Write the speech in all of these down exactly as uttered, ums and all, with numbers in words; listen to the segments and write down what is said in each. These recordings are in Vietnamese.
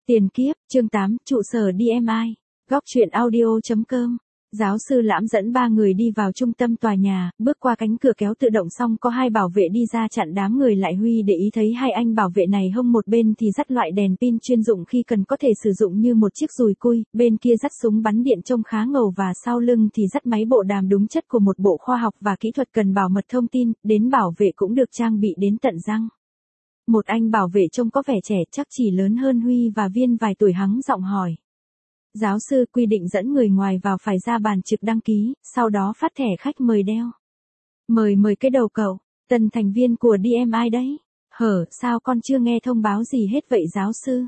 Tiền kiếp, chương tám, trụ sở đê em i, góc truyện audio chấm com. Giáo sư Lãm dẫn ba người đi vào trung tâm tòa nhà, bước qua cánh cửa kéo tự động xong có hai bảo vệ đi ra chặn đám người lại. Huy để ý thấy hai anh bảo vệ này hông một bên thì dắt loại đèn pin chuyên dụng khi cần có thể sử dụng như một chiếc dùi cui, bên kia dắt súng bắn điện trông khá ngầu và sau lưng thì dắt máy bộ đàm đúng chất của một bộ khoa học và kỹ thuật cần bảo mật thông tin, đến bảo vệ cũng được trang bị đến tận răng. Một anh bảo vệ trông có vẻ trẻ chắc chỉ lớn hơn Huy và Viên vài tuổi hắng giọng hỏi. Giáo sư quy định dẫn người ngoài vào phải ra bàn trực đăng ký, sau đó phát thẻ khách mời đeo. Mời mời cái đầu cậu, tân thành viên của đê em i đấy. Hở, sao con chưa nghe thông báo gì hết vậy giáo sư?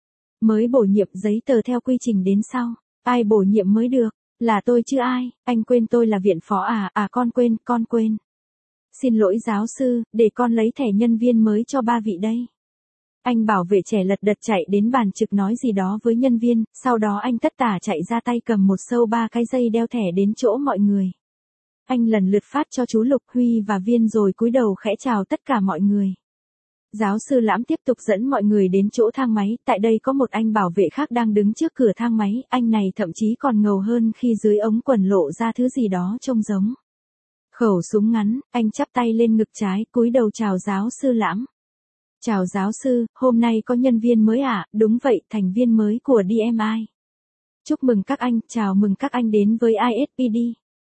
Mới bổ nhiệm giấy tờ theo quy trình đến sau. Ai bổ nhiệm mới được? Là tôi chứ ai, anh quên tôi là viện phó à, à con quên, con quên. Xin lỗi giáo sư, để con lấy thẻ nhân viên mới cho ba vị đây. Anh bảo vệ trẻ lật đật chạy đến bàn trực nói gì đó với nhân viên, sau đó anh tất tả chạy ra tay cầm một sâu ba cái dây đeo thẻ đến chỗ mọi người. Anh lần lượt phát cho chú Lục, Huy và Viên rồi cúi đầu khẽ chào tất cả mọi người. Giáo sư Lãm tiếp tục dẫn mọi người đến chỗ thang máy, tại đây có một anh bảo vệ khác đang đứng trước cửa thang máy, anh này thậm chí còn ngầu hơn khi dưới ống quần lộ ra thứ gì đó trông giống. Khẩu súng ngắn, anh chắp tay lên ngực trái, cúi đầu chào giáo sư Lãm. Chào giáo sư, hôm nay có nhân viên mới à? Đúng vậy, thành viên mới của đê em i. Chúc mừng các anh, chào mừng các anh đến với i ét pê đê.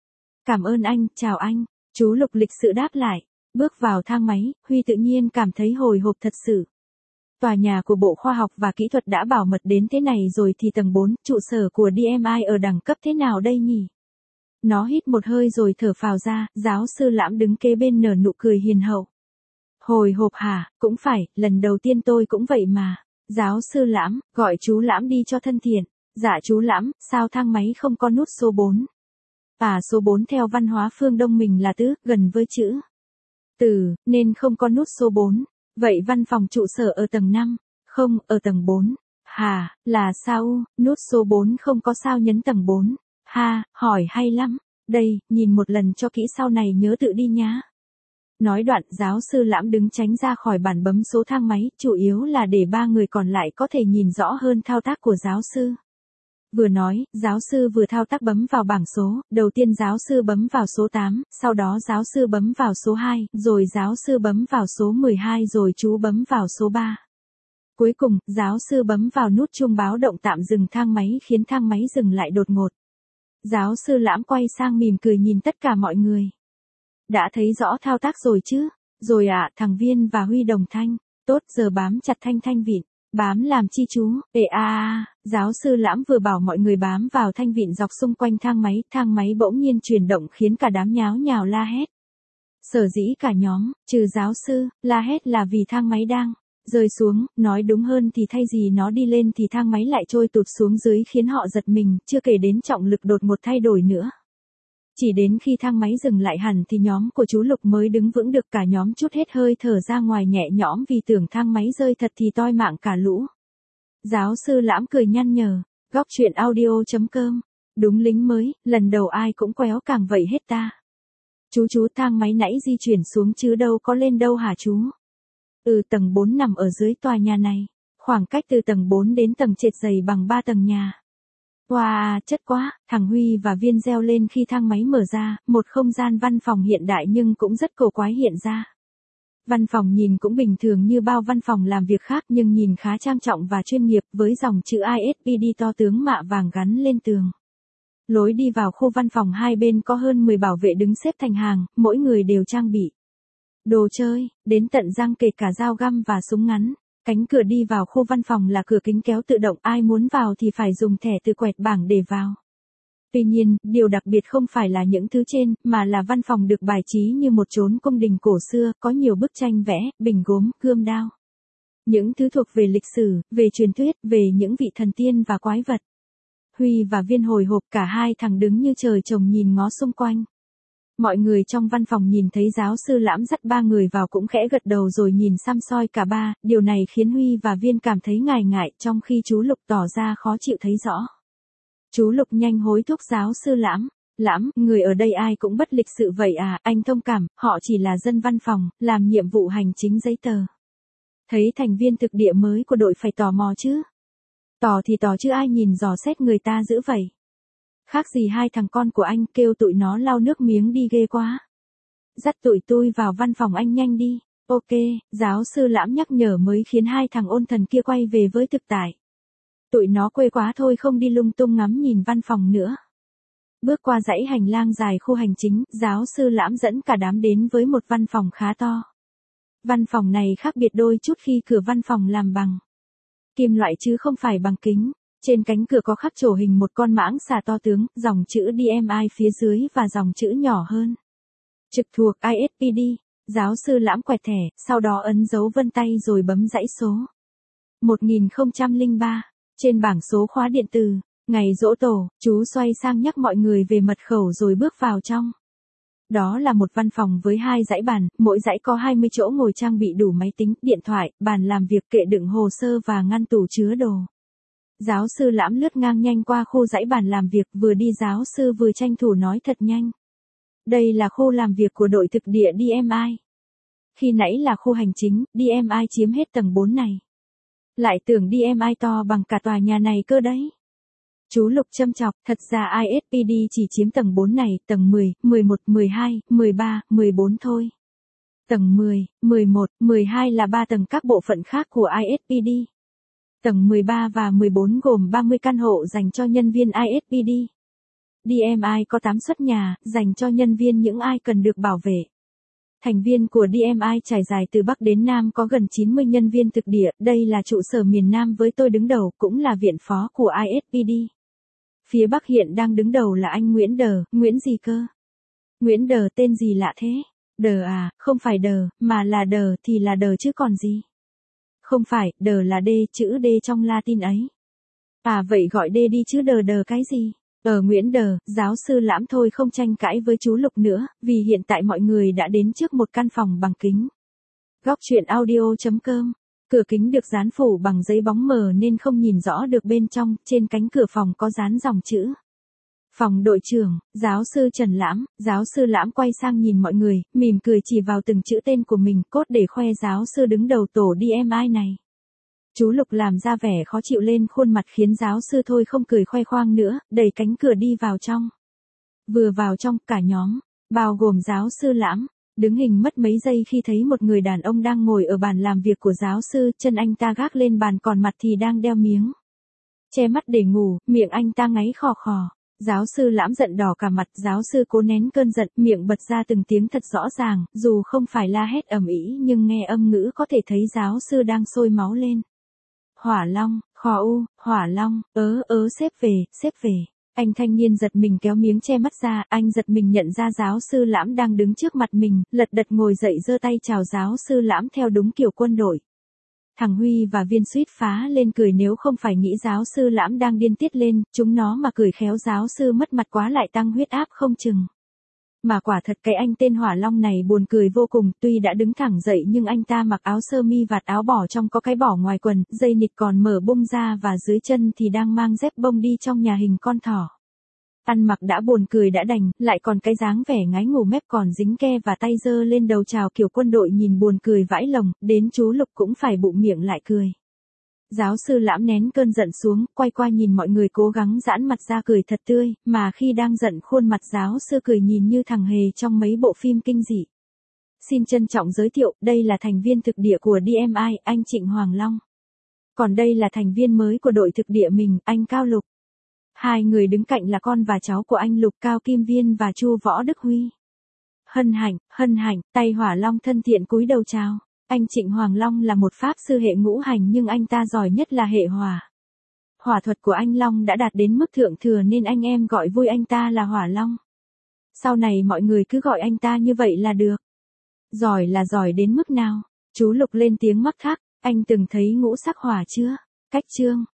Cảm ơn anh, chào anh. Chú Lục lịch sự đáp lại. Bước vào thang máy, Huy tự nhiên cảm thấy hồi hộp thật sự. Tòa nhà của Bộ Khoa học và Kỹ thuật đã bảo mật đến thế này rồi thì tầng bốn, trụ sở của đê em i ở đẳng cấp thế nào đây nhỉ? Nó hít một hơi rồi thở phào ra, giáo sư Lãm đứng kế bên nở nụ cười hiền hậu. Hồi hộp hả, cũng phải, lần đầu tiên tôi cũng vậy mà. Giáo sư Lãm, gọi chú Lãm đi cho thân thiện. Dạ chú Lãm, sao thang máy không có nút số bốn? À số bốn theo văn hóa phương Đông mình là tứ, gần với chữ từ, nên không có nút số bốn. Vậy văn phòng trụ sở ở tầng năm? Không, ở tầng bốn. Hà, là sao, nút số bốn không có sao nhấn tầng bốn. Ha, hỏi hay lắm. Đây, nhìn một lần cho kỹ sau này nhớ tự đi nhá. Nói đoạn giáo sư Lãm đứng tránh ra khỏi bàn bấm số thang máy, chủ yếu là để ba người còn lại có thể nhìn rõ hơn thao tác của giáo sư. Vừa nói, giáo sư vừa thao tác bấm vào bảng số, đầu tiên giáo sư bấm vào số tám, sau đó giáo sư bấm vào số hai, rồi giáo sư bấm vào số mười hai rồi chú bấm vào số ba. Cuối cùng, giáo sư bấm vào nút chuông báo động tạm dừng thang máy khiến thang máy dừng lại đột ngột. Giáo sư Lãm quay sang mỉm cười nhìn tất cả mọi người. Đã thấy rõ thao tác rồi chứ? Rồi ạ, à, thằng Viên và Huy đồng thanh. Tốt, giờ bám chặt thanh thanh vịn. Bám làm chi chú? Ê a à, giáo sư Lãm vừa bảo mọi người bám vào thanh vịn dọc xung quanh thang máy, thang máy bỗng nhiên chuyển động khiến cả đám nháo nhào la hét. Sở dĩ cả nhóm, trừ giáo sư, la hét là vì thang máy đang rơi xuống, nói đúng hơn thì thay vì nó đi lên thì thang máy lại trôi tụt xuống dưới khiến họ giật mình, chưa kể đến trọng lực đột ngột thay đổi nữa. Chỉ đến khi thang máy dừng lại hẳn thì nhóm của chú Lục mới đứng vững được, cả nhóm trút hết hơi thở ra ngoài nhẹ nhõm vì tưởng thang máy rơi thật thì toi mạng cả lũ. Giáo sư Lãm cười nhăn nhở, góc truyện audio chấm com. Đúng lính mới, lần đầu ai cũng quéo càng vậy hết ta. Chú chú thang máy nãy di chuyển xuống chứ đâu có lên đâu hả chú? Ừ tầng bốn nằm ở dưới tòa nhà này. Khoảng cách từ tầng bốn đến tầng trệt dày bằng ba tầng nhà. Wow, chất quá, thằng Huy và Viên reo lên khi thang máy mở ra, một không gian văn phòng hiện đại nhưng cũng rất cổ quái hiện ra. Văn phòng nhìn cũng bình thường như bao văn phòng làm việc khác nhưng nhìn khá trang trọng và chuyên nghiệp với dòng chữ i ét pê đê to tướng mạ vàng gắn lên tường. Lối đi vào khu văn phòng hai bên có hơn mười bảo vệ đứng xếp thành hàng, mỗi người đều trang bị đồ chơi, đến tận răng kể cả dao găm và súng ngắn. Cánh cửa đi vào khu văn phòng là cửa kính kéo tự động, ai muốn vào thì phải dùng thẻ từ quẹt bảng để vào. Tuy nhiên, điều đặc biệt không phải là những thứ trên, mà là văn phòng được bài trí như một chốn cung đình cổ xưa, có nhiều bức tranh vẽ, bình gốm, gươm đao. Những thứ thuộc về lịch sử, về truyền thuyết, về những vị thần tiên và quái vật. Huy và Viên hồi hộp, cả hai thằng đứng như trời trồng nhìn ngó xung quanh. Mọi người trong văn phòng nhìn thấy giáo sư Lãm dắt ba người vào cũng khẽ gật đầu rồi nhìn xăm soi cả ba, điều này khiến Huy và Viên cảm thấy ngại ngại trong khi chú Lục tỏ ra khó chịu thấy rõ. Chú Lục nhanh hối thúc giáo sư Lãm, Lãm, người ở đây ai cũng bất lịch sự vậy à, anh thông cảm, họ chỉ là dân văn phòng, làm nhiệm vụ hành chính giấy tờ. Thấy thành viên thực địa mới của đội phải tò mò chứ. Tò thì tò chứ ai nhìn dò xét người ta dữ vậy. Khác gì hai thằng con của anh, kêu tụi nó lau nước miếng đi ghê quá. Dắt tụi tôi vào văn phòng anh nhanh đi. Ok, giáo sư Lãm nhắc nhở mới khiến hai thằng ôn thần kia quay về với thực tại. Tụi nó quê quá thôi không đi lung tung ngắm nhìn văn phòng nữa. Bước qua dãy hành lang dài khu hành chính, giáo sư Lãm dẫn cả đám đến với một văn phòng khá to. Văn phòng này khác biệt đôi chút khi cửa văn phòng làm bằng kim loại chứ không phải bằng kính. Trên cánh cửa có khắc trổ hình một con mãng xà to tướng, dòng chữ đê em i phía dưới và dòng chữ nhỏ hơn. Trực thuộc i ét pê đê. Giáo sư Lãm quẹt thẻ, sau đó ấn dấu vân tay rồi bấm dãy số. một nghìn không trăm lẻ ba. Trên bảng số khóa điện tử. Ngày giỗ tổ, chú xoay sang nhắc mọi người về mật khẩu rồi bước vào trong. Đó là một văn phòng với hai dãy bàn, mỗi dãy có hai mươi chỗ ngồi trang bị đủ máy tính, điện thoại, bàn làm việc, kệ đựng hồ sơ và ngăn tủ chứa đồ. Giáo sư Lãm lướt ngang nhanh qua khu dãy bàn làm việc, vừa đi giáo sư vừa tranh thủ nói thật nhanh. Đây là khu làm việc của đội thực địa đê em i. Khi nãy là khu hành chính, đê em i chiếm hết tầng bốn này. Lại tưởng đê em i to bằng cả tòa nhà này cơ đấy. Chú Lục châm chọc, thật ra i ét pê đê chỉ chiếm tầng bốn này, tầng mười, mười một, mười hai, mười ba, mười bốn thôi. Tầng mười, mười một, mười hai là ba tầng các bộ phận khác của i ét pê đê. Tầng mười ba và mười bốn gồm ba mươi căn hộ dành cho nhân viên i ét pê đê. đê em i có tám suất nhà, dành cho nhân viên những ai cần được bảo vệ. Thành viên của đê em i trải dài từ Bắc đến Nam có gần chín mươi nhân viên thực địa, đây là trụ sở miền Nam với tôi đứng đầu, cũng là viện phó của i ét pê đê. Phía Bắc hiện đang đứng đầu là anh Nguyễn Đờ, Nguyễn gì cơ? Nguyễn Đờ tên gì lạ thế? Đờ à, không phải Đờ, mà là Đờ thì là Đờ chứ còn gì? Không phải, Đờ là D, chữ D trong Latin ấy. À vậy gọi D đi chứ Đờ Đờ cái gì? Ở Nguyễn Đờ, giáo sư Lãm thôi không tranh cãi với chú Lục nữa, vì hiện tại mọi người đã đến trước một căn phòng bằng kính. Góc truyện audio chấm com. Cửa kính được dán phủ bằng giấy bóng mờ nên không nhìn rõ được bên trong, trên cánh cửa phòng có dán dòng chữ. Phòng đội trưởng, giáo sư Trần Lãm, giáo sư Lãm quay sang nhìn mọi người, mỉm cười chỉ vào từng chữ tên của mình, cốt để khoe giáo sư đứng đầu tổ đê em i này. Chú Lục làm ra vẻ khó chịu lên khuôn mặt khiến giáo sư thôi không cười khoe khoang nữa, đẩy cánh cửa đi vào trong. Vừa vào trong, cả nhóm, bao gồm giáo sư Lãm, đứng hình mất mấy giây khi thấy một người đàn ông đang ngồi ở bàn làm việc của giáo sư, chân anh ta gác lên bàn còn mặt thì đang đeo miếng che mắt để ngủ, miệng anh ta ngáy khò khò. Giáo sư Lãm giận đỏ cả mặt, giáo sư cố nén cơn giận, miệng bật ra từng tiếng thật rõ ràng, dù không phải la hét ầm ĩ nhưng nghe âm ngữ có thể thấy giáo sư đang sôi máu lên. Hỏa Long, khò u, Hỏa Long, ớ ớ xếp về, xếp về. Anh thanh niên giật mình kéo miếng che mắt ra, anh giật mình nhận ra giáo sư Lãm đang đứng trước mặt mình, lật đật ngồi dậy giơ tay chào giáo sư Lãm theo đúng kiểu quân đội. Thằng Huy và Viên suýt phá lên cười nếu không phải nghĩ giáo sư Lãm đang điên tiết lên, chúng nó mà cười khéo giáo sư mất mặt quá lại tăng huyết áp không chừng. Mà quả thật cái anh tên Hỏa Long này buồn cười vô cùng, tuy đã đứng thẳng dậy nhưng anh ta mặc áo sơ mi vạt áo bỏ trong có cái bỏ ngoài quần, dây nịt còn mở bung ra và dưới chân thì đang mang dép bông đi trong nhà hình con thỏ. Ăn mặc đã buồn cười đã đành, lại còn cái dáng vẻ ngái ngủ mép còn dính ke và tay giơ lên đầu chào kiểu quân đội nhìn buồn cười vãi lồng, đến chú Lục cũng phải bụng miệng lại cười. Giáo sư Lãm nén cơn giận xuống, quay qua nhìn mọi người cố gắng giãn mặt ra cười thật tươi, mà khi đang giận khuôn mặt giáo sư cười nhìn như thằng hề trong mấy bộ phim kinh dị. Xin trân trọng giới thiệu, đây là thành viên thực địa của đê em i, anh Trịnh Hoàng Long. Còn đây là thành viên mới của đội thực địa mình, anh Cao Lục. Hai người đứng cạnh là con và cháu của anh Lục, Cao Kim Viên và Chu Võ Đức Huy. Hân hạnh, hân hạnh, tay Hỏa Long thân thiện cúi đầu chào. Anh Trịnh Hoàng Long là một pháp sư hệ ngũ hành nhưng anh ta giỏi nhất là hệ hỏa. Hỏa thuật của anh Long đã đạt đến mức thượng thừa nên anh em gọi vui anh ta là Hỏa Long. Sau này mọi người cứ gọi anh ta như vậy là được. Giỏi là giỏi đến mức nào? Chú Lục lên tiếng mắc thắc, anh từng thấy ngũ sắc hỏa chưa? Cách chương,